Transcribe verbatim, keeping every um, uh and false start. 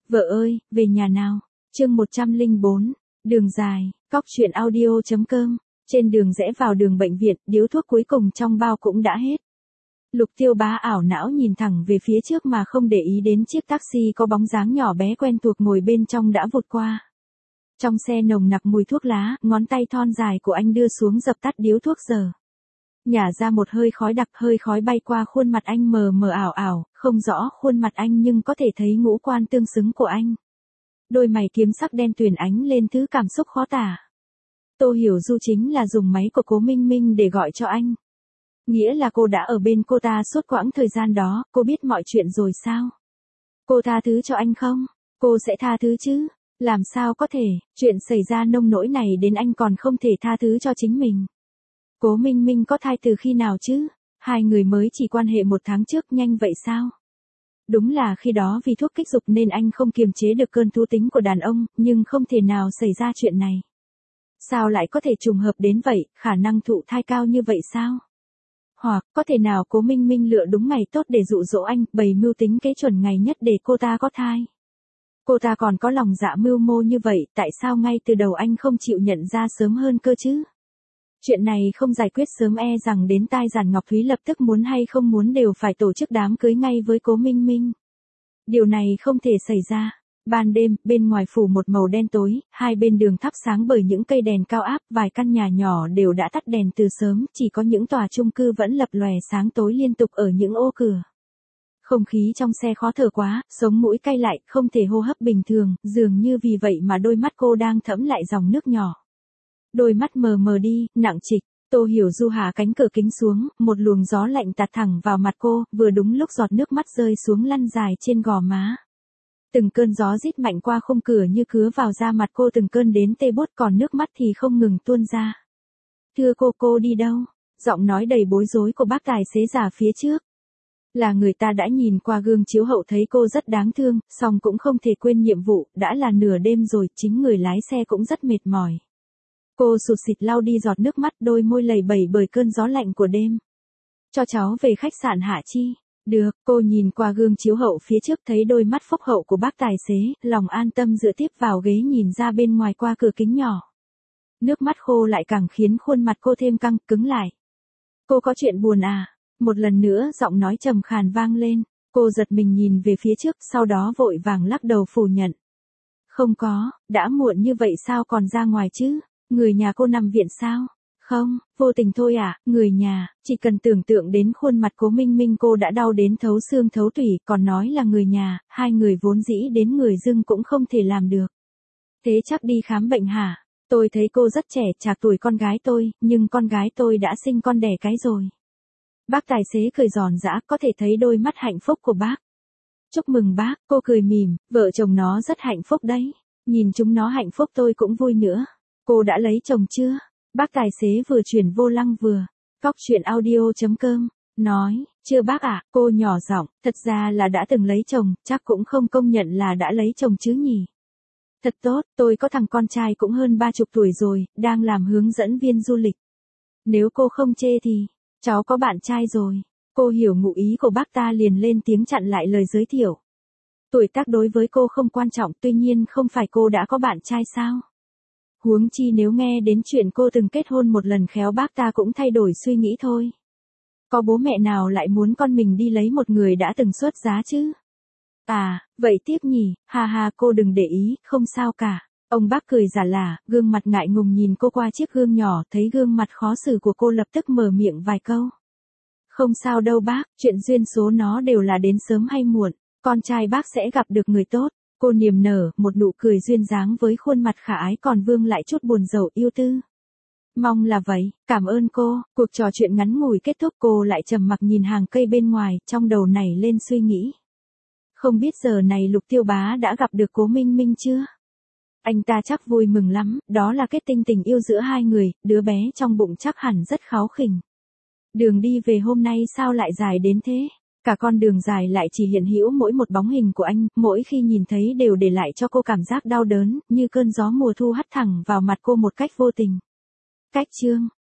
Vợ ơi, về nhà nào. Chương một trăm lẻ bốn, đường dài, cóc truyện audio chấm com. Trên đường rẽ vào đường bệnh viện, điếu thuốc cuối cùng trong bao cũng đã hết. Lục Tiêu Bá ảo não nhìn thẳng về phía trước mà không để ý đến chiếc taxi có bóng dáng nhỏ bé quen thuộc ngồi bên trong đã vụt qua. Trong xe nồng nặc mùi thuốc lá, ngón tay thon dài của anh đưa xuống dập tắt điếu thuốc giờ. Nhả ra một hơi khói đặc, hơi khói bay qua khuôn mặt anh mờ mờ ảo ảo, không rõ khuôn mặt anh nhưng có thể thấy ngũ quan tương xứng của anh. Đôi mày kiếm sắc đen tuyền ánh lên thứ cảm xúc khó tả. Tô Hiểu Du chính là dùng máy của Cố Minh Minh để gọi cho anh. Nghĩa là cô đã ở bên cô ta suốt quãng thời gian đó, cô biết mọi chuyện rồi sao? Cô tha thứ cho anh không? Cô sẽ tha thứ chứ? Làm sao có thể, chuyện xảy ra nông nỗi này đến anh còn không thể tha thứ cho chính mình. Cố Minh Minh có thai từ khi nào chứ? Hai người mới chỉ quan hệ một tháng trước, nhanh vậy sao? Đúng là khi đó vì thuốc kích dục nên anh không kiềm chế được cơn thú tính của đàn ông, nhưng không thể nào xảy ra chuyện này. Sao lại có thể trùng hợp đến vậy, khả năng thụ thai cao như vậy sao? Hoặc, có thể nào Cố Minh Minh lựa đúng ngày tốt để dụ dỗ anh, bày mưu tính kế chuẩn ngày nhất để cô ta có thai? Cô ta còn có lòng dạ mưu mô như vậy, tại sao ngay từ đầu anh không chịu nhận ra sớm hơn cơ chứ? Chuyện này không giải quyết sớm e rằng đến tai Giản Ngọc Thúy lập tức muốn hay không muốn đều phải tổ chức đám cưới ngay với Cố Minh Minh. Điều này không thể xảy ra. Ban đêm, bên ngoài phủ một màu đen tối, hai bên đường thắp sáng bởi những cây đèn cao áp, vài căn nhà nhỏ đều đã tắt đèn từ sớm, chỉ có những tòa chung cư vẫn lập lòe sáng tối liên tục ở những ô cửa. Không khí trong xe khó thở quá, sống mũi cay lại, không thể hô hấp bình thường, dường như vì vậy mà đôi mắt cô đang thẫm lại dòng nước nhỏ. Đôi mắt mờ mờ đi, nặng trịch. Tô Hiểu Du hạ cánh cửa kính xuống, một luồng gió lạnh tạt thẳng vào mặt cô, vừa đúng lúc giọt nước mắt rơi xuống lăn dài trên gò má. Từng cơn gió rít mạnh qua khung cửa như cứa vào da mặt cô, từng cơn đến tê buốt, còn nước mắt thì không ngừng tuôn ra. Thưa cô, cô đi đâu? Giọng nói đầy bối rối của bác tài xế già phía trước. Là người ta đã nhìn qua gương chiếu hậu thấy cô rất đáng thương, song cũng không thể quên nhiệm vụ, đã là nửa đêm rồi, chính người lái xe cũng rất mệt mỏi. Cô sụt sịt lau đi giọt nước mắt, đôi môi lầy bẩy bởi cơn gió lạnh của đêm. Cho cháu về khách sạn hả Chi? Được, cô nhìn qua gương chiếu hậu phía trước thấy đôi mắt phúc hậu của bác tài xế, lòng an tâm dựa tiếp vào ghế nhìn ra bên ngoài qua cửa kính nhỏ. Nước mắt khô lại càng khiến khuôn mặt cô thêm căng cứng lại. Cô có chuyện buồn à? Một lần nữa giọng nói trầm khàn vang lên, cô giật mình nhìn về phía trước, sau đó vội vàng lắc đầu phủ nhận. Không có, đã muộn như vậy sao còn ra ngoài chứ? Người nhà cô nằm viện sao? Không, vô tình thôi à, người nhà, chỉ cần tưởng tượng đến khuôn mặt Cố Minh Minh cô đã đau đến thấu xương thấu tủy, còn nói là người nhà, hai người vốn dĩ đến người dưng cũng không thể làm được. Thế chắc đi khám bệnh hả? Tôi thấy cô rất trẻ, trạc tuổi con gái tôi, nhưng con gái tôi đã sinh con đẻ cái rồi. Bác tài xế cười giòn giã, có thể thấy đôi mắt hạnh phúc của bác. Chúc mừng bác, cô cười mỉm, vợ chồng nó rất hạnh phúc đấy. Nhìn chúng nó hạnh phúc tôi cũng vui nữa. Cô đã lấy chồng chưa? Bác tài xế vừa chuyển vô lăng vừa. Cóc truyện audio chấm com. Nói, chưa bác ạ, à, cô nhỏ giọng, thật ra là đã từng lấy chồng, chắc cũng không công nhận là đã lấy chồng chứ nhỉ. Thật tốt, tôi có thằng con trai cũng hơn ba chục tuổi rồi, đang làm hướng dẫn viên du lịch. Nếu cô không chê thì, cháu có bạn trai rồi. Cô hiểu ngụ ý của bác ta liền lên tiếng chặn lại lời giới thiệu. Tuổi tác đối với cô không quan trọng, tuy nhiên không phải cô đã có bạn trai sao? Huống chi nếu nghe đến chuyện cô từng kết hôn một lần khéo bác ta cũng thay đổi suy nghĩ thôi. Có bố mẹ nào lại muốn con mình đi lấy một người đã từng xuất giá chứ? À, vậy tiếc nhỉ, ha ha cô đừng để ý, không sao cả. Ông bác cười giả lả, gương mặt ngại ngùng nhìn cô qua chiếc gương nhỏ, thấy gương mặt khó xử của cô lập tức mở miệng vài câu. Không sao đâu bác, chuyện duyên số nó đều là đến sớm hay muộn, con trai bác sẽ gặp được người tốt. Cô niềm nở, một nụ cười duyên dáng với khuôn mặt khả ái còn vương lại chút buồn rầu yêu tư. Mong là vậy, cảm ơn cô, cuộc trò chuyện ngắn ngủi kết thúc cô lại trầm mặc nhìn hàng cây bên ngoài, trong đầu nảy lên suy nghĩ. Không biết giờ này Lục Tiêu Bá đã gặp được Cố Minh Minh chưa? Anh ta chắc vui mừng lắm, đó là kết tinh tình yêu giữa hai người, đứa bé trong bụng chắc hẳn rất kháu khỉnh. Đường đi về hôm nay sao lại dài đến thế? Cả con đường dài lại chỉ hiện hữu mỗi một bóng hình của anh, mỗi khi nhìn thấy đều để lại cho cô cảm giác đau đớn, như cơn gió mùa thu hắt thẳng vào mặt cô một cách vô tình. Cách chương